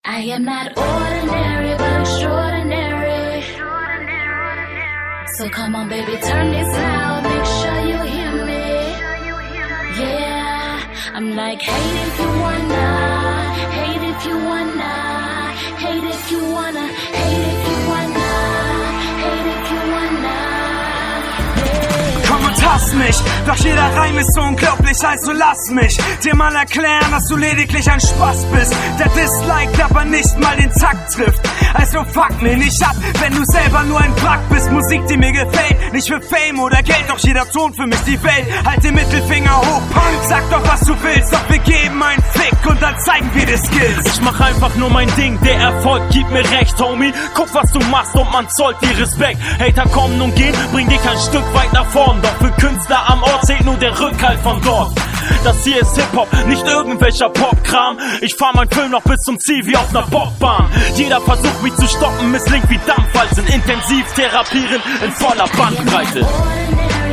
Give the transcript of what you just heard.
I am not ordinary, but extraordinary. So come on, baby, turn this loud, make sure you hear me. Yeah, I'm like, hate if you wanna, hate if you wanna, hate if you wanna, hate if you wanna, hate if you wanna. Komm und hass mich, doch jeder Reim ist so unglaublich, also lass mich dir mal erklären, dass du lediglich ein Spaß bist, der Dislike aber nicht mal den Takt trifft. Also fuck mir nicht ab, wenn du selber nur ein Wrack bist. Musik, die mir gefällt, nicht für Fame oder Geld, doch jeder Ton für mich die Welt. Halt den Mittelfinger hoch, Punk, sag doch was du willst, doch wir geben einen Fick und dann zeigen wir die Skills. Ich mach einfach nur mein Ding, der Erfolg gibt mir recht, Homie. Guck, was du machst und man zollt dir Respekt. Hater kommen und gehen, bring dich ein Stück weit nach vorn, doch für Künstler am Ort zählt nur der Rückhalt von dort. Das hier ist Hip-Hop, nicht irgendwelcher Pop-Kram. Ich fahr mein Film noch bis zum Ziel wie auf ner Bobbahn. Jeder versucht mich zu stoppen, misslingt wie Dampfwalzen. Intensiv therapieren in voller Bandbreite.